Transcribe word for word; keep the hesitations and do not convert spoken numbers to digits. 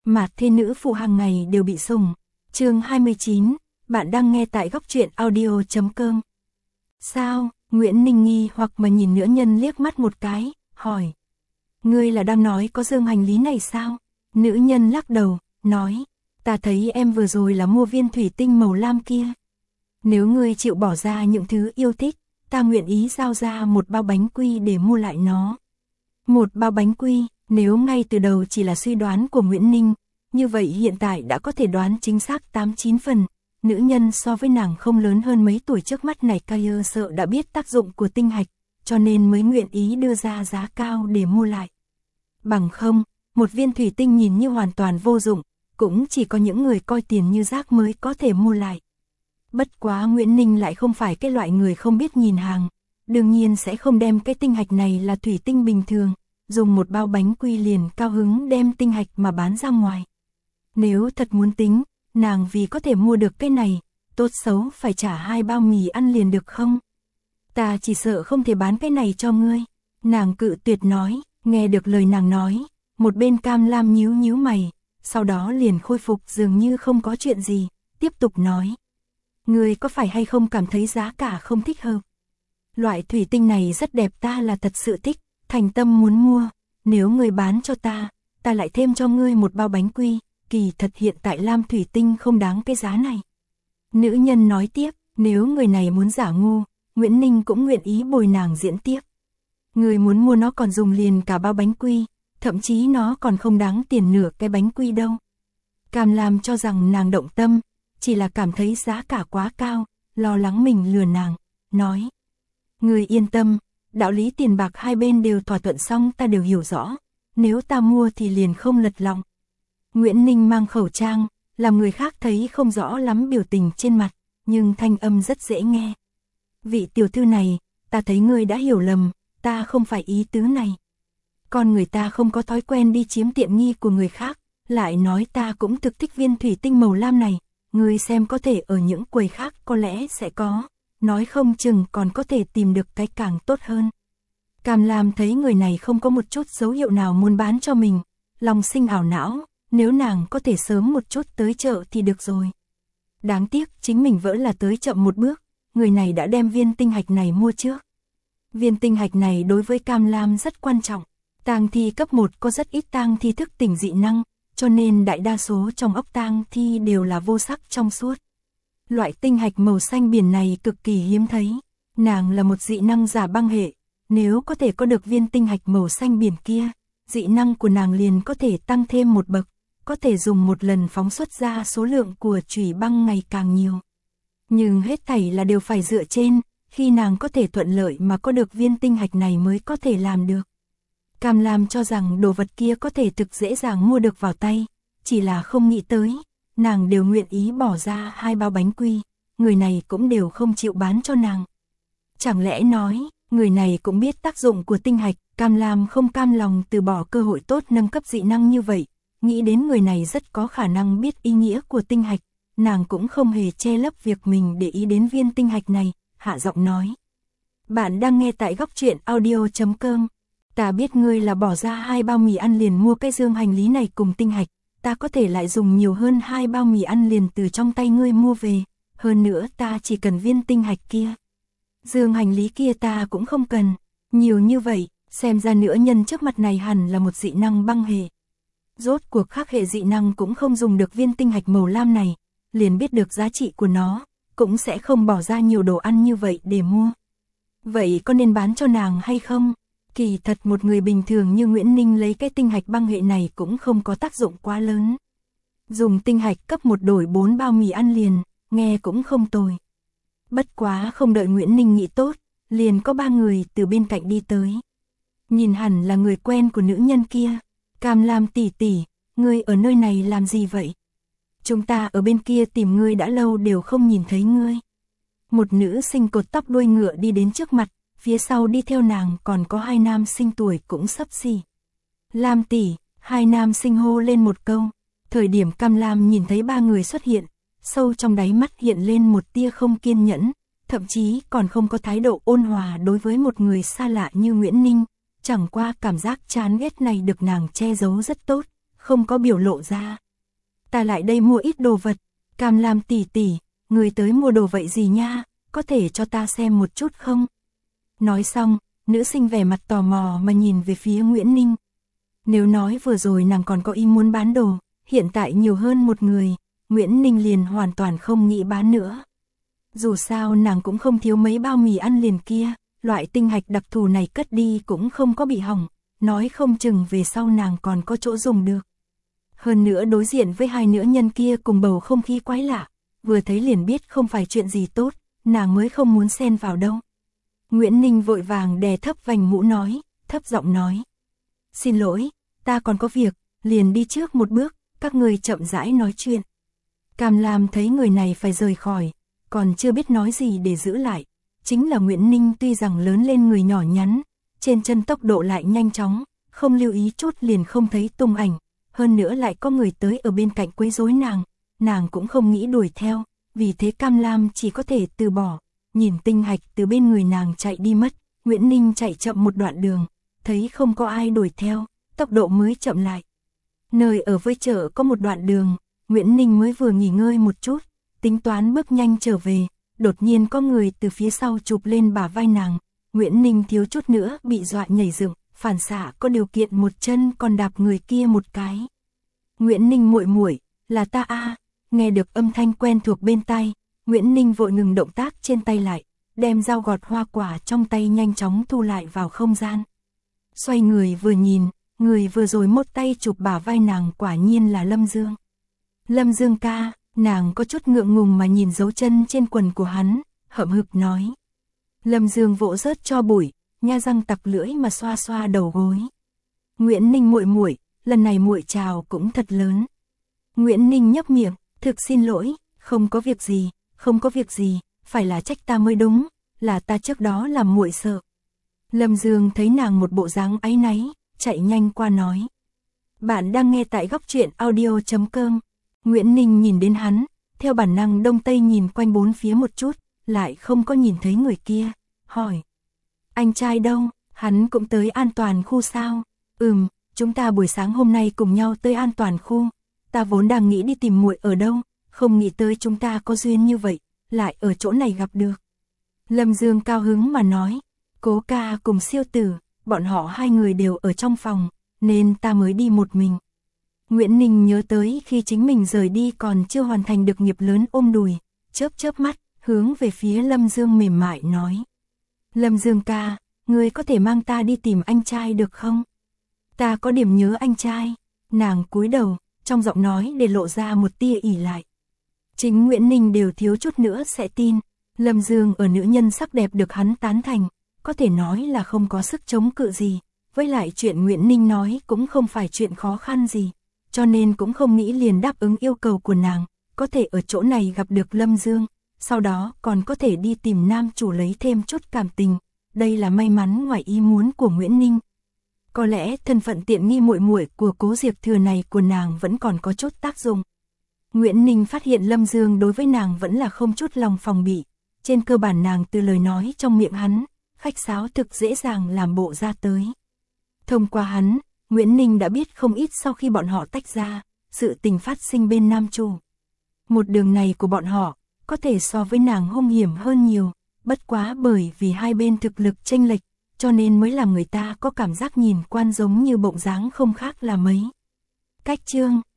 Mạt thế nữ phụ hàng ngày đều bị sủng. Chương hai mươi chín, bạn đang nghe tại góc truyện audio chấm com. Sao? Nguyễn Ninh nghi hoặc mà nhìn nữ nhân liếc mắt một cái, hỏi. Ngươi là đang nói có dương hành lý này sao? Nữ nhân lắc đầu, nói. Ta thấy em vừa rồi là mua viên thủy tinh màu lam kia. Nếu ngươi chịu bỏ ra những thứ yêu thích, ta nguyện ý giao ra một bao bánh quy để mua lại nó. Một bao bánh quy, nếu ngay từ đầu chỉ là suy đoán của Nguyễn Ninh, như vậy hiện tại đã có thể đoán chính xác tám chín phần. Nữ nhân so với nàng không lớn hơn mấy tuổi trước mắt này Kaya sợ đã biết tác dụng của tinh hạch, cho nên mới nguyện ý đưa ra giá cao để mua lại. Bằng không, một viên thủy tinh nhìn như hoàn toàn vô dụng, cũng chỉ có những người coi tiền như rác mới có thể mua lại. Bất quá Nguyễn Ninh lại không phải cái loại người không biết nhìn hàng, đương nhiên sẽ không đem cái tinh hạch này là thủy tinh bình thường, dùng một bao bánh quy liền cao hứng đem tinh hạch mà bán ra ngoài. Nếu thật muốn tính, nàng vì có thể mua được cái này, tốt xấu phải trả hai bao mì ăn liền được không? Ta chỉ sợ không thể bán cái này cho ngươi. Nàng cự tuyệt nói, nghe được lời nàng nói, một bên Cam Lam nhíu nhíu mày, sau đó liền khôi phục dường như không có chuyện gì, tiếp tục nói. Ngươi có phải hay không cảm thấy giá cả không thích hợp? Loại thủy tinh này rất đẹp, ta là thật sự thích, thành tâm muốn mua, nếu ngươi bán cho ta, ta lại thêm cho ngươi một bao bánh quy, kỳ thật hiện tại lam thủy tinh không đáng cái giá này. Nữ nhân nói tiếp, nếu người này muốn giả ngu, Nguyễn Ninh cũng nguyện ý bồi nàng diễn tiếp. Người muốn mua nó còn dùng liền cả bao bánh quy, thậm chí nó còn không đáng tiền nửa cái bánh quy đâu. Cam Lam cho rằng nàng động tâm, chỉ là cảm thấy giá cả quá cao, lo lắng mình lừa nàng, nói. Người yên tâm, đạo lý tiền bạc hai bên đều thỏa thuận xong ta đều hiểu rõ, nếu ta mua thì liền không lật lòng. Nguyễn Ninh mang khẩu trang, làm người khác thấy không rõ lắm biểu tình trên mặt, nhưng thanh âm rất dễ nghe. Vị tiểu thư này, ta thấy ngươi đã hiểu lầm, ta không phải ý tứ này. Con người ta không có thói quen đi chiếm tiện nghi của người khác, lại nói ta cũng thực thích viên thủy tinh màu lam này, ngươi xem có thể ở những quầy khác có lẽ sẽ có, nói không chừng còn có thể tìm được cái càng tốt hơn. Cam Lam thấy người này không có một chút dấu hiệu nào muốn bán cho mình, lòng sinh ảo não, nếu nàng có thể sớm một chút tới chợ thì được rồi. Đáng tiếc chính mình vỡ là tới chậm một bước, người này đã đem viên tinh hạch này mua trước. Viên tinh hạch này đối với Cam Lam rất quan trọng, tang thi cấp một có rất ít tang thi thức tỉnh dị năng, cho nên đại đa số trong ốc tang thi đều là vô sắc trong suốt. Loại tinh hạch màu xanh biển này cực kỳ hiếm thấy, nàng là một dị năng giả băng hệ, nếu có thể có được viên tinh hạch màu xanh biển kia, dị năng của nàng liền có thể tăng thêm một bậc, có thể dùng một lần phóng xuất ra số lượng của chủy băng ngày càng nhiều. Nhưng hết thảy là đều phải dựa trên, khi nàng có thể thuận lợi mà có được viên tinh hạch này mới có thể làm được. Cam Lam cho rằng đồ vật kia có thể thực dễ dàng mua được vào tay, chỉ là không nghĩ tới, nàng đều nguyện ý bỏ ra hai bao bánh quy, người này cũng đều không chịu bán cho nàng. Chẳng lẽ nói, người này cũng biết tác dụng của tinh hạch, Cam Lam không cam lòng từ bỏ cơ hội tốt nâng cấp dị năng như vậy, nghĩ đến người này rất có khả năng biết ý nghĩa của tinh hạch, nàng cũng không hề che lấp việc mình để ý đến viên tinh hạch này, hạ giọng nói. Bạn đang nghe tại góc truyện audio chấm com. Ta biết ngươi là bỏ ra hai bao mì ăn liền mua cái dương hành lý này cùng tinh hạch, ta có thể lại dùng nhiều hơn hai bao mì ăn liền từ trong tay ngươi mua về, hơn nữa ta chỉ cần viên tinh hạch kia. Dương hành lý kia ta cũng không cần, nhiều như vậy, xem ra nữ nhân trước mặt này hẳn là một dị năng băng hệ. Rốt cuộc khác hệ dị năng cũng không dùng được viên tinh hạch màu lam này, liền biết được giá trị của nó, cũng sẽ không bỏ ra nhiều đồ ăn như vậy để mua. Vậy có nên bán cho nàng hay không? Kỳ thật một người bình thường như Nguyễn Ninh lấy cái tinh hạch băng hệ này cũng không có tác dụng quá lớn. Dùng tinh hạch cấp một đổi bốn bao mì ăn liền, nghe cũng không tồi. Bất quá không đợi Nguyễn Ninh nghĩ tốt, liền có ba người từ bên cạnh đi tới. Nhìn hẳn là người quen của nữ nhân kia. Cam Lam tỷ tỷ, ngươi ở nơi này làm gì vậy? Chúng ta ở bên kia tìm ngươi đã lâu đều không nhìn thấy ngươi. Một nữ sinh cột tóc đuôi ngựa đi đến trước mặt, phía sau đi theo nàng còn có hai nam sinh tuổi cũng xấp xỉ. Lam tỷ, hai nam sinh hô lên một câu. Thời điểm Cam Lam nhìn thấy ba người xuất hiện, sâu trong đáy mắt hiện lên một tia không kiên nhẫn, thậm chí còn không có thái độ ôn hòa đối với một người xa lạ như Nguyễn Ninh. Chẳng qua cảm giác chán ghét này được nàng che giấu rất tốt, không có biểu lộ ra. Ta lại đây mua ít đồ vật. Cam Lam tỷ tỷ, người tới mua đồ vậy gì nha, có thể cho ta xem một chút không? Nói xong, nữ sinh vẻ mặt tò mò mà nhìn về phía Nguyễn Ninh. Nếu nói vừa rồi nàng còn có ý muốn bán đồ, hiện tại nhiều hơn một người, Nguyễn Ninh liền hoàn toàn không nghĩ bán nữa. Dù sao nàng cũng không thiếu mấy bao mì ăn liền kia, loại tinh hạch đặc thù này cất đi cũng không có bị hỏng, nói không chừng về sau nàng còn có chỗ dùng được. Hơn nữa đối diện với hai nữ nhân kia cùng bầu không khí quái lạ, vừa thấy liền biết không phải chuyện gì tốt, nàng mới không muốn xen vào đâu. Nguyễn Ninh vội vàng đè thấp vành mũ nói, thấp giọng nói. Xin lỗi, ta còn có việc, liền đi trước một bước, các người chậm rãi nói chuyện. Cam Lam thấy người này phải rời khỏi, còn chưa biết nói gì để giữ lại. Chính là Nguyễn Ninh tuy rằng lớn lên người nhỏ nhắn, trên chân tốc độ lại nhanh chóng, không lưu ý chút liền không thấy tung ảnh. Hơn nữa lại có người tới ở bên cạnh quấy rối nàng, nàng cũng không nghĩ đuổi theo, vì thế Cam Lam chỉ có thể từ bỏ. Nhìn tinh hạch từ bên người nàng chạy đi mất, Nguyễn Ninh chạy chậm một đoạn đường, thấy không có ai đuổi theo, tốc độ mới chậm lại. Nơi ở với chợ có một đoạn đường, Nguyễn Ninh mới vừa nghỉ ngơi một chút, tính toán bước nhanh trở về, đột nhiên có người từ phía sau chụp lên bả vai nàng, Nguyễn Ninh thiếu chút nữa bị dọa nhảy dựng, phản xạ có điều kiện một chân còn đạp người kia một cái. Nguyễn Ninh muội muội, là ta a. Nghe được âm thanh quen thuộc bên tai, Nguyễn Ninh vội ngừng động tác trên tay lại, đem dao gọt hoa quả trong tay nhanh chóng thu lại vào không gian. Xoay người vừa nhìn, người vừa rồi một tay chụp bả vai nàng quả nhiên là Lâm Dương. Lâm Dương ca, nàng có chút ngượng ngùng mà nhìn dấu chân trên quần của hắn, hậm hực nói. Lâm Dương vỗ rớt cho bụi, nha răng tặc lưỡi mà xoa xoa đầu gối. Nguyễn Ninh muội muội, lần này muội chào cũng thật lớn. Nguyễn Ninh nhấp miệng, thực xin lỗi, không có việc gì, không có việc gì, phải là trách ta mới đúng, là ta trước đó làm muội sợ. Lâm Dương thấy nàng một bộ dáng áy náy, chạy nhanh qua nói. Bạn đang nghe tại góc truyện audio chấm com. Nguyễn Ninh nhìn đến hắn, theo bản năng đông tây nhìn quanh bốn phía một chút, lại không có nhìn thấy người kia, hỏi. Anh trai đâu, hắn cũng tới an toàn khu sao? Ừm, chúng ta buổi sáng hôm nay cùng nhau tới an toàn khu, ta vốn đang nghĩ đi tìm muội ở đâu, không nghĩ tới chúng ta có duyên như vậy, lại ở chỗ này gặp được. Lâm Dương cao hứng mà nói, Cố ca cùng Siêu Tử, bọn họ hai người đều ở trong phòng, nên ta mới đi một mình. Nguyễn Ninh nhớ tới khi chính mình rời đi còn chưa hoàn thành được nghiệp lớn ôm đùi, chớp chớp mắt, hướng về phía Lâm Dương mềm mại nói. Lâm Dương ca, ngươi có thể mang ta đi tìm anh trai được không? Ta có điểm nhớ anh trai. Nàng cúi đầu, trong giọng nói để lộ ra một tia ỉ lại. Chính Nguyễn Ninh đều thiếu chút nữa sẽ tin, Lâm Dương ở nữ nhân sắc đẹp được hắn tán thành, có thể nói là không có sức chống cự gì, với lại chuyện Nguyễn Ninh nói cũng không phải chuyện khó khăn gì, cho nên cũng không nghĩ liền đáp ứng yêu cầu của nàng, có thể ở chỗ này gặp được Lâm Dương, sau đó còn có thể đi tìm nam chủ lấy thêm chút cảm tình, đây là may mắn ngoài ý muốn của Nguyễn Ninh. Có lẽ thân phận tiện nghi muội muội của Cố Diệp Thừa này của nàng vẫn còn có chút tác dụng. Nguyễn Ninh phát hiện Lâm Dương đối với nàng vẫn là không chút lòng phòng bị, trên cơ bản nàng từ lời nói trong miệng hắn, khách sáo thực dễ dàng làm bộ ra tới. Thông qua hắn, Nguyễn Ninh đã biết không ít sau khi bọn họ tách ra, sự tình phát sinh bên nam chủ. Một đường này của bọn họ, có thể so với nàng hung hiểm hơn nhiều, bất quá bởi vì hai bên thực lực chênh lệch, cho nên mới làm người ta có cảm giác nhìn quan giống như bộng dáng không khác là mấy. Cách chương